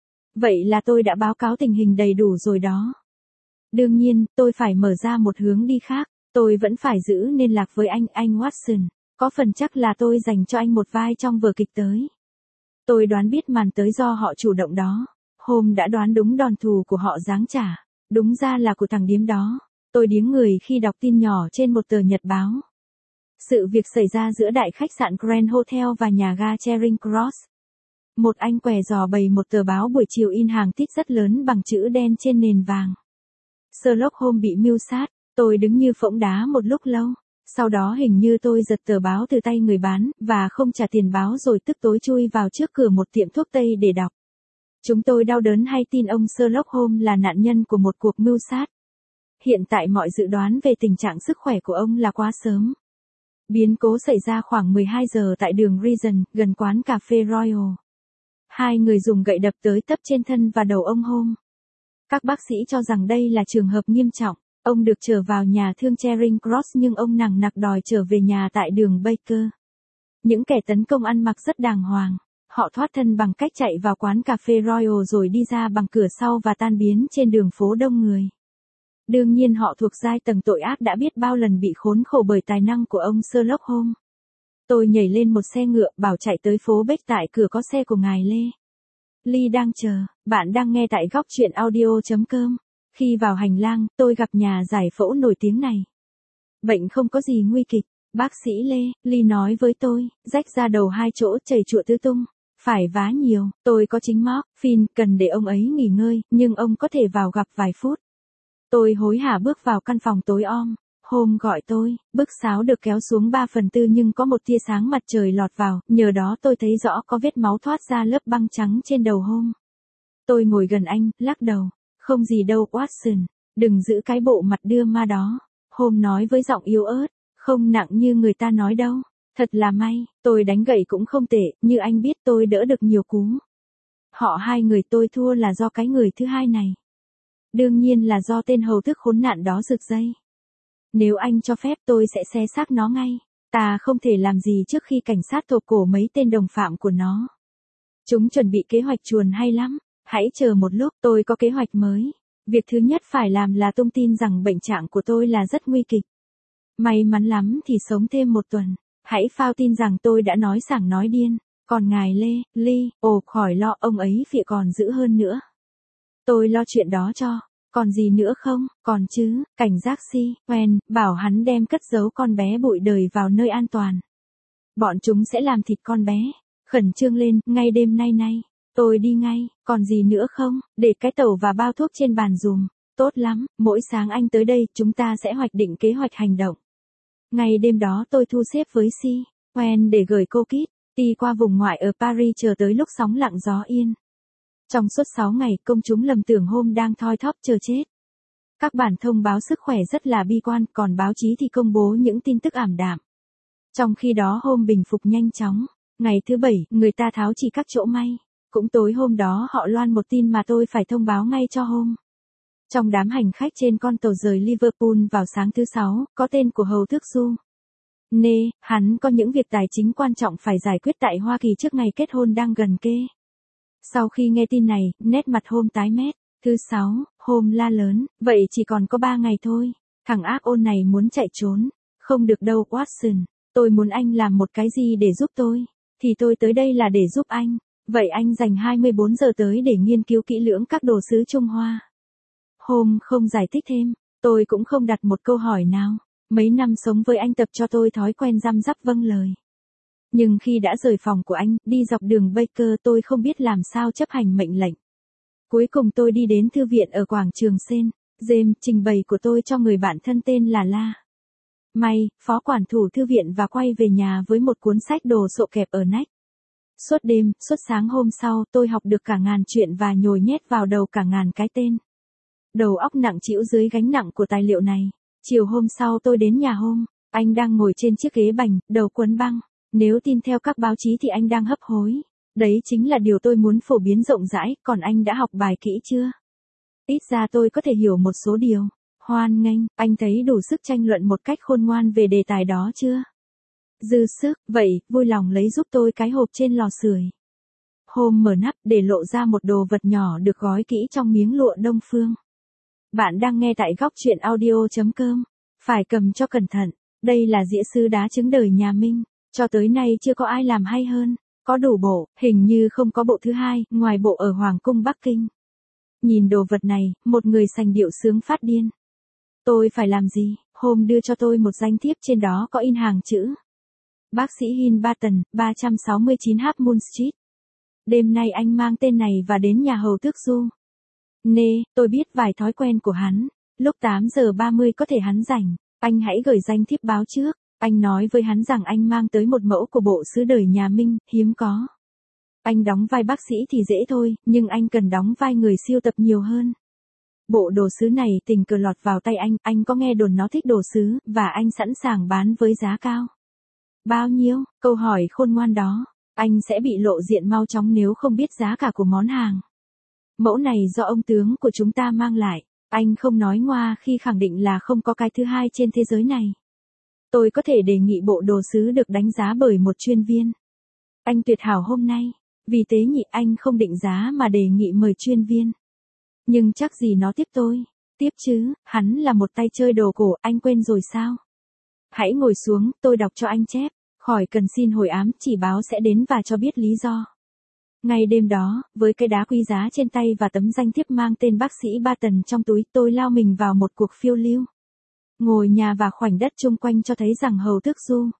Vậy là tôi đã báo cáo tình hình đầy đủ rồi đó. Đương nhiên, tôi phải mở ra một hướng đi khác. Tôi vẫn phải giữ liên lạc với anh, anh Watson. Có phần chắc là tôi dành cho anh một vai trong vở kịch tới. Tôi đoán biết màn tới do họ chủ động đó. Holmes đã đoán đúng đòn thù của họ giáng trả. Đúng ra là của thằng điếm đó. Tôi điếng người khi đọc tin nhỏ trên một tờ nhật báo. Sự việc xảy ra giữa đại khách sạn Grand Hotel và nhà ga Charing Cross. Một anh què giò bày một tờ báo buổi chiều in hàng tít rất lớn bằng chữ đen trên nền vàng. Sherlock Holmes bị mưu sát. Tôi đứng như phỗng đá một lúc lâu. Sau đó hình như tôi giật tờ báo từ tay người bán, và không trả tiền báo rồi tức tối chui vào trước cửa một tiệm thuốc Tây để đọc. Chúng tôi đau đớn hay tin ông Sherlock Holmes là nạn nhân của một cuộc mưu sát. Hiện tại mọi dự đoán về tình trạng sức khỏe của ông là quá sớm. Biến cố xảy ra khoảng mười hai giờ tại đường Regent, gần quán cà phê Royal. Hai người dùng gậy đập tới tấp trên thân và đầu ông Holmes. Các bác sĩ cho rằng đây là trường hợp nghiêm trọng. Ông được trở vào nhà thương Charing Cross nhưng ông nằng nặc đòi trở về nhà tại đường Baker. Những kẻ tấn công ăn mặc rất đàng hoàng. Họ thoát thân bằng cách chạy vào quán cà phê Royal rồi đi ra bằng cửa sau và tan biến trên đường phố đông người. Đương nhiên họ thuộc giai tầng tội ác đã biết bao lần bị khốn khổ bởi tài năng của ông Sherlock Holmes. Tôi nhảy lên một xe ngựa bảo chạy tới phố Beck, tại cửa có xe của ngài Lê. Lee đang chờ. Bạn đang nghe tại góc truyện audio chấm com. Khi vào hành lang, tôi gặp nhà giải phẫu nổi tiếng này. Bệnh không có gì nguy kịch. Bác sĩ Lê, Lee nói với tôi, rách ra đầu hai chỗ, chảy chụa tứ tung. Phải vá nhiều, tôi có chính móc, Phin, cần để ông ấy nghỉ ngơi, nhưng ông có thể vào gặp vài phút. Tôi hối hả bước vào căn phòng tối om. Holmes gọi tôi, bức sáo được kéo xuống ba phần tư nhưng có một tia sáng mặt trời lọt vào, nhờ đó tôi thấy rõ có vết máu thoát ra lớp băng trắng trên đầu Holmes. Tôi ngồi gần anh, lắc đầu. Không gì đâu Watson. Đừng giữ cái bộ mặt đưa ma đó. Hôm nói với giọng yếu ớt, không nặng như người ta nói đâu. Thật là may, tôi đánh gậy cũng không tệ, như anh biết tôi đỡ được nhiều cú. Họ hai người tôi thua là do cái người thứ hai này. Đương nhiên là do tên hầu tước khốn nạn đó rực dây. Nếu anh cho phép tôi sẽ xé xác nó ngay. Ta không thể làm gì trước khi cảnh sát thộp cổ mấy tên đồng phạm của nó. Chúng chuẩn bị kế hoạch chuồn hay lắm. Hãy chờ một lúc, tôi có kế hoạch mới. Việc thứ nhất phải làm là tung tin rằng bệnh trạng của tôi là rất nguy kịch. May mắn lắm thì sống thêm một tuần. Hãy phao tin rằng tôi đã nói sảng nói điên. Còn ngài Lê, Ly, ồ khỏi lo, ông ấy phịa còn dữ hơn nữa. Tôi lo chuyện đó cho. Còn gì nữa không? Còn chứ, cảnh giác si, quen, bảo hắn đem cất giấu con bé bụi đời vào nơi an toàn. Bọn chúng sẽ làm thịt con bé. Khẩn trương lên, ngay đêm nay nay. Tôi đi ngay, còn gì nữa không? Để cái tàu và bao thuốc trên bàn dùm. Tốt lắm, mỗi sáng anh tới đây, chúng ta sẽ hoạch định kế hoạch hành động. Ngày đêm đó tôi thu xếp với Si, quen để gửi cô Kit, đi qua vùng ngoại ở Paris chờ tới lúc sóng lặng gió yên. Trong suốt sáu ngày, công chúng lầm tưởng hôm đang thoi thóp chờ chết. Các bản thông báo sức khỏe rất là bi quan, còn báo chí thì công bố những tin tức ảm đạm. Trong khi đó hôm bình phục nhanh chóng. Ngày thứ bảy, người ta tháo chỉ các chỗ may. Cũng tối hôm đó họ loan một tin mà tôi phải thông báo ngay cho hôm. Trong đám hành khách trên con tàu rời Liverpool vào sáng thứ sáu, có tên của hầu tước Du. Nê, hắn có những việc tài chính quan trọng phải giải quyết tại Hoa Kỳ trước ngày kết hôn đang gần kề. Sau khi nghe tin này, nét mặt hôm tái mét. Thứ sáu, hôm la lớn, vậy chỉ còn có ba ngày thôi. Thằng ác ôn này muốn chạy trốn. Không được đâu Watson, tôi muốn anh làm một cái gì để giúp tôi. Thì tôi tới đây là để giúp anh. Vậy anh dành hai mươi bốn giờ tới để nghiên cứu kỹ lưỡng các đồ sứ Trung Hoa. Hôm không giải thích thêm, tôi cũng không đặt một câu hỏi nào. Mấy năm sống với anh tập cho tôi thói quen răm rắp vâng lời. Nhưng khi đã rời phòng của anh, đi dọc đường Baker tôi không biết làm sao chấp hành mệnh lệnh. Cuối cùng tôi đi đến thư viện ở quảng trường Sen. James trình bày của tôi cho người bạn thân tên là La. May, phó quản thủ thư viện và quay về nhà với một cuốn sách đồ sộ kẹp ở nách. Suốt đêm, suốt sáng hôm sau, tôi học được cả ngàn chuyện và nhồi nhét vào đầu cả ngàn cái tên. Đầu óc nặng trĩu dưới gánh nặng của tài liệu này. Chiều hôm sau tôi đến nhà hôm, anh đang ngồi trên chiếc ghế bành, đầu quấn băng. Nếu tin theo các báo chí thì anh đang hấp hối. Đấy chính là điều tôi muốn phổ biến rộng rãi, còn anh đã học bài kỹ chưa? Ít ra tôi có thể hiểu một số điều. Hoan nghênh, anh thấy đủ sức tranh luận một cách khôn ngoan về đề tài đó chưa? Dư sức, vậy, vui lòng lấy giúp tôi cái hộp trên lò sưởi. Hôm mở nắp để lộ ra một đồ vật nhỏ được gói kỹ trong miếng lụa đông phương. Bạn đang nghe tại góc truyện audio chấm com. Phải cầm cho cẩn thận. Đây là dĩa sứ đá trứng đời nhà Minh. Cho tới nay chưa có ai làm hay hơn. Có đủ bộ, hình như không có bộ thứ hai, ngoài bộ ở Hoàng cung Bắc Kinh. Nhìn đồ vật này, một người sành điệu sướng phát điên. Tôi phải làm gì? Hôm đưa cho tôi một danh thiếp trên đó có in hàng chữ. Bác sĩ Hin Barton, ba trăm sáu mươi chín Half Moon Street. Đêm nay anh mang tên này và đến nhà hầu tước Du. Nê, tôi biết vài thói quen của hắn. Lúc tám giờ ba mươi có thể hắn rảnh. Anh hãy gửi danh thiếp báo trước. Anh nói với hắn rằng anh mang tới một mẫu của bộ sứ đời nhà Minh, hiếm có. Anh đóng vai bác sĩ thì dễ thôi, nhưng anh cần đóng vai người siêu tập nhiều hơn. Bộ đồ sứ này tình cờ lọt vào tay anh, anh có nghe đồn nó thích đồ sứ, và anh sẵn sàng bán với giá cao. Bao nhiêu? Câu hỏi khôn ngoan đó. Anh sẽ bị lộ diện mau chóng nếu không biết giá cả của món hàng. Mẫu này do ông tướng của chúng ta mang lại. Anh không nói ngoa khi khẳng định là không có cái thứ hai trên thế giới này. Tôi có thể đề nghị bộ đồ sứ được đánh giá bởi một chuyên viên. Anh tuyệt hảo hôm nay. Vì tế nhị anh không định giá mà đề nghị mời chuyên viên. Nhưng chắc gì nó tiếp tôi. Tiếp chứ, hắn là một tay chơi đồ cổ, anh quên rồi sao? Hãy ngồi xuống, tôi đọc cho anh chép. Khỏi cần xin hồi ám, chỉ báo sẽ đến và cho biết lý do. Ngay đêm đó, với cái đá quý giá trên tay và tấm danh thiếp mang tên bác sĩ Barton trong túi, tôi lao mình vào một cuộc phiêu lưu. Ngồi nhà và khoảnh đất chung quanh cho thấy rằng hầu tước Du.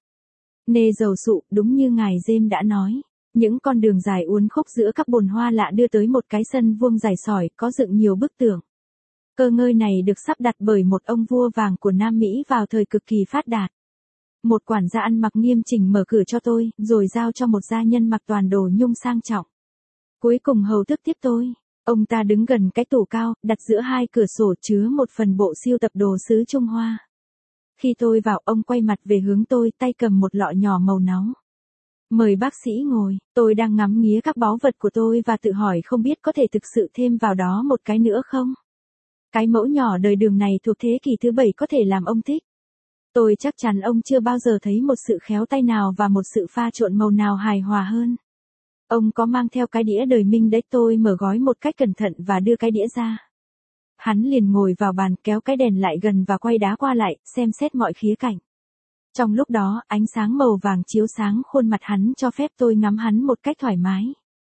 Nê dầu sụ, đúng như ngài James đã nói. Những con đường dài uốn khúc giữa các bồn hoa lạ đưa tới một cái sân vuông dài sỏi, có dựng nhiều bức tượng. Cơ ngơi này được sắp đặt bởi một ông vua vàng của Nam Mỹ vào thời cực kỳ phát đạt. Một quản gia ăn mặc nghiêm chỉnh mở cửa cho tôi, rồi giao cho một gia nhân mặc toàn đồ nhung sang trọng. Cuối cùng hầu tước tiếp tôi. Ông ta đứng gần cái tủ cao, đặt giữa hai cửa sổ chứa một phần bộ sưu tập đồ sứ Trung Hoa. Khi tôi vào, ông quay mặt về hướng tôi, tay cầm một lọ nhỏ màu nóng. Mời bác sĩ ngồi, tôi đang ngắm nghía các báu vật của tôi và tự hỏi không biết có thể thực sự thêm vào đó một cái nữa không? Cái mẫu nhỏ đời Đường này thuộc thế kỷ thứ bảy có thể làm ông thích. Tôi chắc chắn ông chưa bao giờ thấy một sự khéo tay nào và một sự pha trộn màu nào hài hòa hơn. Ông có mang theo cái đĩa đời Minh đấy, tôi mở gói một cách cẩn thận và đưa cái đĩa ra. Hắn liền ngồi vào bàn, kéo cái đèn lại gần và quay đá qua lại, xem xét mọi khía cạnh. Trong lúc đó, ánh sáng màu vàng chiếu sáng khuôn mặt hắn cho phép tôi ngắm hắn một cách thoải mái.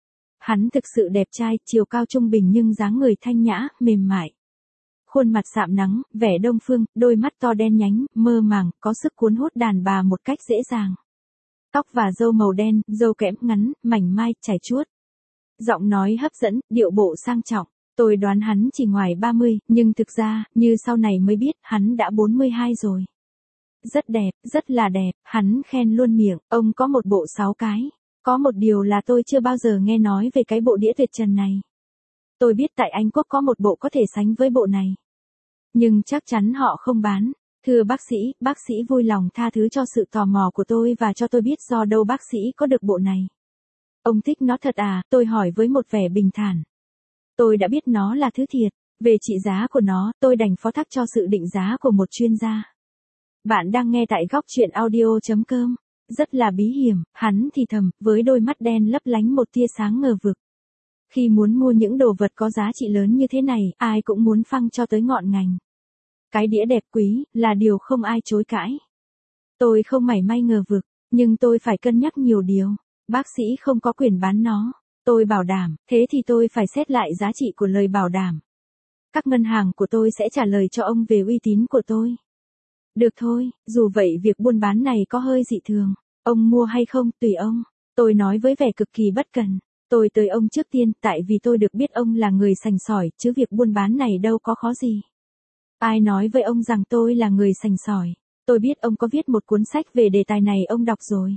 Hắn thực sự đẹp trai, chiều cao trung bình nhưng dáng người thanh nhã, mềm mại. Khuôn mặt sạm nắng, vẻ đông phương, đôi mắt to đen nhánh, mơ màng, có sức cuốn hút đàn bà một cách dễ dàng. Tóc và râu màu đen, râu kẽm ngắn, mảnh mai, chảy chuốt. Giọng nói hấp dẫn, điệu bộ sang trọng. Tôi đoán hắn chỉ ngoài ba mươi, nhưng thực ra, như sau này mới biết, hắn đã bốn mươi hai rồi. Rất đẹp, rất là đẹp, hắn khen luôn miệng, ông có một bộ sáu cái. Có một điều là tôi chưa bao giờ nghe nói về cái bộ đĩa tuyệt trần này. Tôi biết tại Anh Quốc có một bộ có thể sánh với bộ này. Nhưng chắc chắn họ không bán. Thưa bác sĩ, bác sĩ vui lòng tha thứ cho sự tò mò của tôi và cho tôi biết do đâu bác sĩ có được bộ này. Ông thích nó thật à, tôi hỏi với một vẻ bình thản. Tôi đã biết nó là thứ thiệt. Về trị giá của nó, tôi đành phó thác cho sự định giá của một chuyên gia. Bạn đang nghe tại góc truyện audio chấm com. Rất là bí hiểm, hắn thì thầm, với đôi mắt đen lấp lánh một tia sáng ngờ vực. Khi muốn mua những đồ vật có giá trị lớn như thế này, ai cũng muốn phăng cho tới ngọn ngành. Cái đĩa đẹp quý, là điều không ai chối cãi. Tôi không mảy may ngờ vực, nhưng tôi phải cân nhắc nhiều điều. Bác sĩ không có quyền bán nó. Tôi bảo đảm, thế thì tôi phải xét lại giá trị của lời bảo đảm. Các ngân hàng của tôi sẽ trả lời cho ông về uy tín của tôi. Được thôi, dù vậy việc buôn bán này có hơi dị thường. Ông mua hay không, tùy ông. Tôi nói với vẻ cực kỳ bất cần. Tôi tới ông trước tiên, tại vì tôi được biết ông là người sành sỏi, chứ việc buôn bán này đâu có khó gì. Ai nói với ông rằng tôi là người sành sỏi? Tôi biết ông có viết một cuốn sách về đề tài này, ông đọc rồi.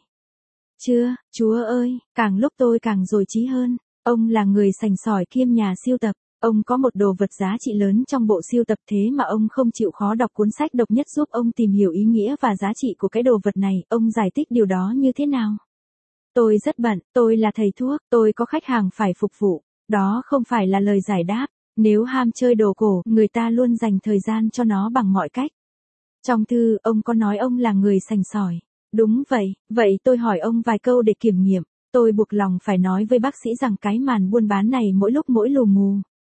Chưa, Chúa ơi, càng lúc tôi càng dồi trí hơn. Ông là người sành sỏi kiêm nhà sưu tập. Ông có một đồ vật giá trị lớn trong bộ sưu tập, thế mà ông không chịu khó đọc cuốn sách độc nhất giúp ông tìm hiểu ý nghĩa và giá trị của cái đồ vật này. Ông giải thích điều đó như thế nào? Tôi rất bận, tôi là thầy thuốc, tôi có khách hàng phải phục vụ. Đó không phải là lời giải đáp. Nếu ham chơi đồ cổ, người ta luôn dành thời gian cho nó bằng mọi cách. Trong thư, ông có nói ông là người sành sỏi. Đúng vậy, vậy tôi hỏi ông vài câu để kiểm nghiệm. Tôi buộc lòng phải nói với bác sĩ rằng cái màn buôn bán này mỗi lúc mỗi lù mù.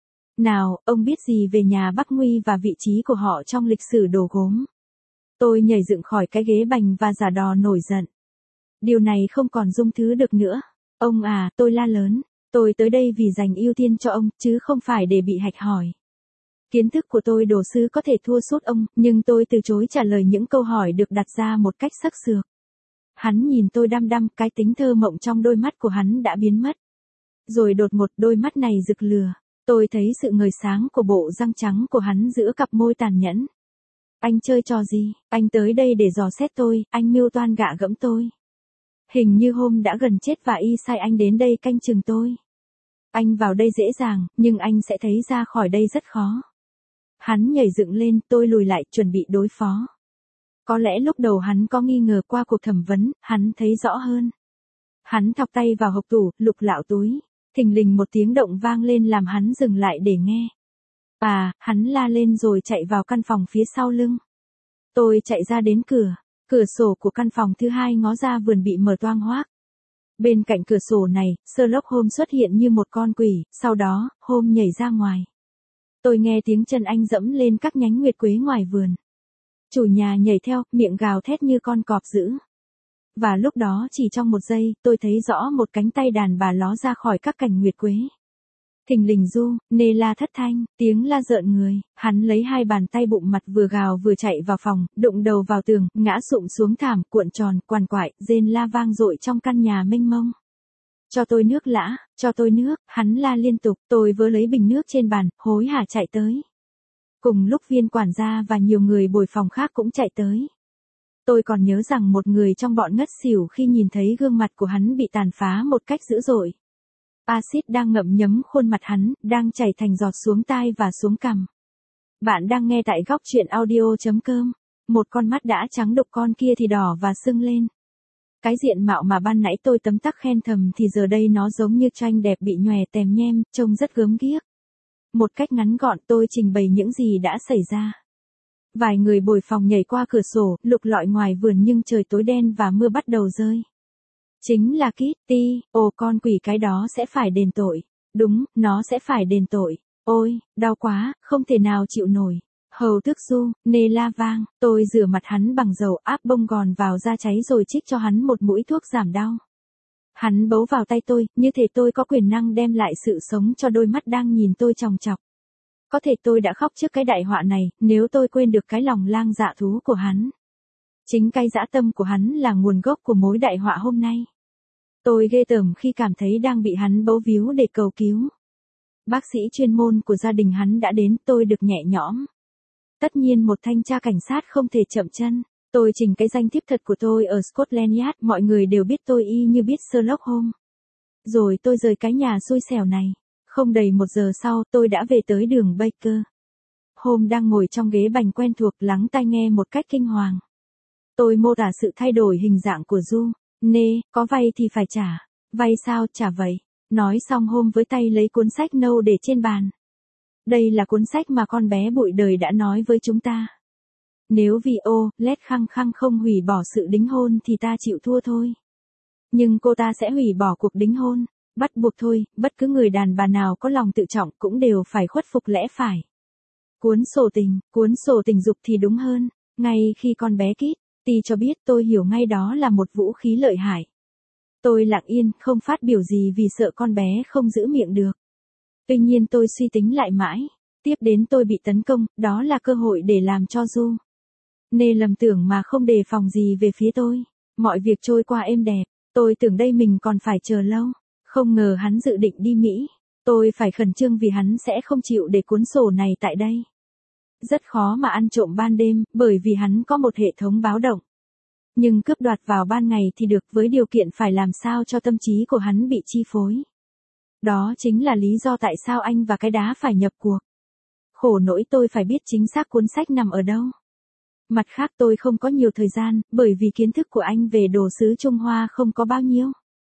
Nào, ông biết gì về nhà Bắc Nguy và vị trí của họ trong lịch sử đồ gốm? Tôi nhảy dựng khỏi cái ghế bành và giả đò nổi giận. Điều này không còn dung thứ được nữa. Ông à, tôi la lớn. Tôi tới đây vì dành ưu tiên cho ông, chứ không phải để bị hạch hỏi. Kiến thức của tôi đồ sứ có thể thua sút ông, nhưng tôi từ chối trả lời những câu hỏi được đặt ra một cách sắc sược. Hắn nhìn tôi đăm đăm, cái tính thơ mộng trong đôi mắt của hắn đã biến mất. Rồi đột ngột đôi mắt này rực lửa. Tôi thấy sự ngời sáng của bộ răng trắng của hắn giữa cặp môi tàn nhẫn. Anh chơi trò gì? Anh tới đây để dò xét tôi, anh mưu toan gạ gẫm tôi. Hình như hôm đã gần chết và y sai anh đến đây canh chừng tôi. Anh vào đây dễ dàng, nhưng anh sẽ thấy ra khỏi đây rất khó. Hắn nhảy dựng lên, tôi lùi lại, chuẩn bị đối phó. Có lẽ lúc đầu hắn có nghi ngờ, qua cuộc thẩm vấn, hắn thấy rõ hơn. Hắn thọc tay vào hộc tủ, lục lạo túi. Thình lình một tiếng động vang lên làm hắn dừng lại để nghe. À, hắn la lên rồi chạy vào căn phòng phía sau lưng. Tôi chạy ra đến cửa. Cửa sổ của căn phòng thứ hai ngó ra vườn bị mở toang hoác. Bên cạnh cửa sổ này, Sherlock Holmes xuất hiện như một con quỷ, sau đó, Holmes nhảy ra ngoài. Tôi nghe tiếng chân anh dẫm lên các nhánh nguyệt quế ngoài vườn. Chủ nhà nhảy theo, miệng gào thét như con cọp dữ. Và lúc đó chỉ trong một giây, tôi thấy rõ một cánh tay đàn bà ló ra khỏi các cành nguyệt quế. Thình lình du, nê la thất thanh, tiếng la rợn người, hắn lấy hai bàn tay bụng mặt vừa gào vừa chạy vào phòng, đụng đầu vào tường, ngã sụm xuống thảm, cuộn tròn, quằn quại, rên la vang dội trong căn nhà mênh mông. Cho tôi nước lã, cho tôi nước, hắn la liên tục, tôi vớ lấy bình nước trên bàn, hối hả chạy tới. Cùng lúc viên quản gia và nhiều người bồi phòng khác cũng chạy tới. Tôi còn nhớ rằng một người trong bọn ngất xỉu khi nhìn thấy gương mặt của hắn bị tàn phá một cách dữ dội. Axit đang ngậm nhấm khuôn mặt hắn, đang chảy thành giọt xuống tai và xuống cằm. Bạn đang nghe tại góc truyện audio.com. Một con mắt đã trắng đục, con kia thì đỏ và sưng lên. Cái diện mạo mà ban nãy tôi tấm tắc khen thầm thì giờ đây nó giống như tranh đẹp bị nhòe tèm nhem, trông rất gớm ghiếc. Một cách ngắn gọn tôi trình bày những gì đã xảy ra. Vài người bồi phòng nhảy qua cửa sổ, lục lọi ngoài vườn nhưng trời tối đen và mưa bắt đầu rơi. Chính là Kitty, ồ con quỷ cái đó sẽ phải đền tội. Đúng, nó sẽ phải đền tội. Ôi, đau quá, không thể nào chịu nổi. Hầu Tước Du, nê la vang, tôi rửa mặt hắn bằng dầu áp bông gòn vào da cháy rồi trích cho hắn một mũi thuốc giảm đau. Hắn bấu vào tay tôi, như thể tôi có quyền năng đem lại sự sống cho đôi mắt đang nhìn tôi chòng chọc. Có thể tôi đã khóc trước cái đại họa này, nếu tôi quên được cái lòng lang dạ thú của hắn. Chính cái dã tâm của hắn là nguồn gốc của mối đại họa hôm nay. Tôi ghê tởm khi cảm thấy đang bị hắn bấu víu để cầu cứu. Bác sĩ chuyên môn của gia đình hắn đã đến, tôi được nhẹ nhõm. Tất nhiên một thanh tra cảnh sát không thể chậm chân. Tôi trình cái danh thiếp thật của tôi ở Scotland Yard, mọi người đều biết tôi y như biết Sherlock Holmes. Rồi tôi rời cái nhà xui xẻo này. Không đầy một giờ sau, tôi đã về tới đường Baker. Holmes đang ngồi trong ghế bành quen thuộc, lắng tai nghe một cách kinh hoàng. Tôi mô tả sự thay đổi hình dạng của Du. Nê, có vay thì phải trả. Vay sao, trả vậy. Nói xong Holmes với tay lấy cuốn sách nâu để trên bàn. Đây là cuốn sách mà con bé bụi đời đã nói với chúng ta. Nếu vì ô, lét khăng khăng không hủy bỏ sự đính hôn thì ta chịu thua thôi. Nhưng cô ta sẽ hủy bỏ cuộc đính hôn. Bắt buộc thôi, bất cứ người đàn bà nào có lòng tự trọng cũng đều phải khuất phục lẽ phải. Cuốn sổ tình, cuốn sổ tình dục thì đúng hơn. Ngay khi con bé Kitty cho biết, tôi hiểu ngay đó là một vũ khí lợi hại. Tôi lặng yên, không phát biểu gì vì sợ con bé không giữ miệng được. Tuy nhiên tôi suy tính lại mãi. Tiếp đến tôi bị tấn công, đó là cơ hội để làm cho Du Nê lầm tưởng mà không đề phòng gì về phía tôi. Mọi việc trôi qua êm đẹp. Tôi tưởng đây mình còn phải chờ lâu. Không ngờ hắn dự định đi Mỹ. Tôi phải khẩn trương vì hắn sẽ không chịu để cuốn sổ này tại đây. Rất khó mà ăn trộm ban đêm, bởi vì hắn có một hệ thống báo động. Nhưng cướp đoạt vào ban ngày thì được, với điều kiện phải làm sao cho tâm trí của hắn bị chi phối. Đó chính là lý do tại sao anh và cái đá phải nhập cuộc. Khổ nỗi tôi phải biết chính xác cuốn sách nằm ở đâu. Mặt khác tôi không có nhiều thời gian, bởi vì kiến thức của anh về đồ sứ Trung Hoa không có bao nhiêu.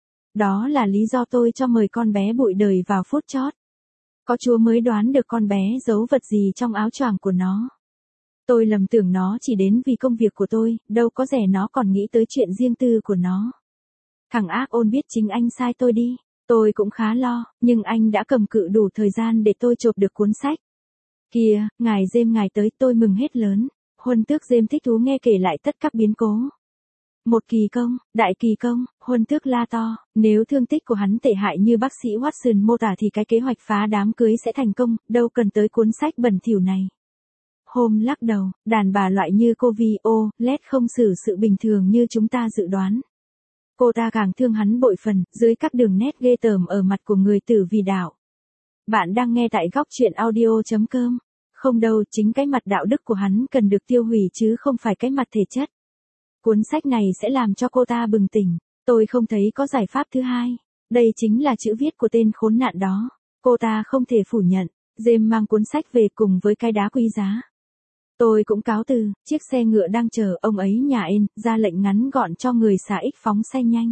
Đó là lý do tôi cho mời con bé bụi đời vào phút chót. Có Chúa mới đoán được con bé giấu vật gì trong áo choàng của nó. Tôi lầm tưởng nó chỉ đến vì công việc của tôi, đâu có rẻ nó còn nghĩ tới chuyện riêng tư của nó. Thằng ác ôn biết chính anh sai tôi đi. Tôi cũng khá lo, nhưng anh đã cầm cự đủ thời gian để tôi chộp được cuốn sách. Kìa, ngài James ngài tới, tôi mừng hết lớn. Huân Tước James thích thú nghe kể lại tất các biến cố. Một kỳ công, đại kỳ công, Huân Tước la to, nếu thương tích của hắn tệ hại như bác sĩ Watson mô tả thì cái kế hoạch phá đám cưới sẽ thành công, đâu cần tới cuốn sách bẩn thỉu này. Holmes lắc đầu, đàn bà loại như cô Vi ô, lét không xử sự bình thường như chúng ta dự đoán. Cô ta càng thương hắn bội phần, dưới các đường nét ghê tởm ở mặt của người tử vì đạo. Bạn đang nghe tại góc truyện audio.com. Không đâu, chính cái mặt đạo đức của hắn cần được tiêu hủy chứ không phải cái mặt thể chất. Cuốn sách này sẽ làm cho cô ta bừng tỉnh. Tôi không thấy có giải pháp thứ hai. Đây chính là chữ viết của tên khốn nạn đó. Cô ta không thể phủ nhận. James mang cuốn sách về cùng với cái đá quý giá. Tôi cũng cáo từ, chiếc xe ngựa đang chờ ông ấy nhà ên, ra lệnh ngắn gọn cho người xà ích phóng xe nhanh.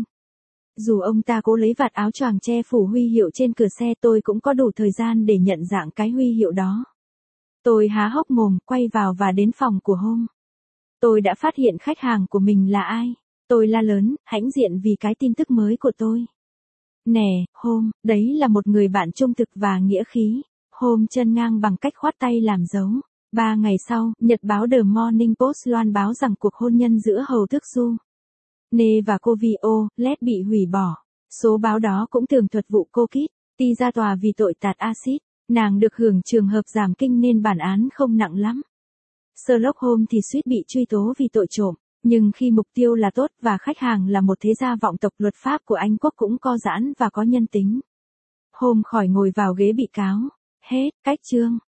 Dù ông ta cố lấy vạt áo choàng che phủ huy hiệu trên cửa xe, tôi cũng có đủ thời gian để nhận dạng cái huy hiệu đó. Tôi há hốc mồm, quay vào và đến phòng của Holmes. Tôi đã phát hiện khách hàng của mình là ai. Tôi la lớn, hãnh diện vì cái tin tức mới của tôi. Nè, Holmes, đấy là một người bạn trung thực và nghĩa khí. Holmes chân ngang bằng cách khoát tay làm dấu. Ba ngày sau, nhật báo The Morning Post loan báo rằng cuộc hôn nhân giữa Hầu Tước Du Nê và cô Vi ô, lét bị hủy bỏ. Số báo đó cũng tường thuật vụ cô Kitty ra tòa vì tội tạt axit. Nàng được hưởng trường hợp giảm kinh nên bản án không nặng lắm. Sherlock Holmes thì suýt bị truy tố vì tội trộm. Nhưng khi mục tiêu là tốt và khách hàng là một thế gia vọng tộc, luật pháp của Anh quốc cũng co giãn và có nhân tính. Holmes khỏi ngồi vào ghế bị cáo. Hết, cách chương.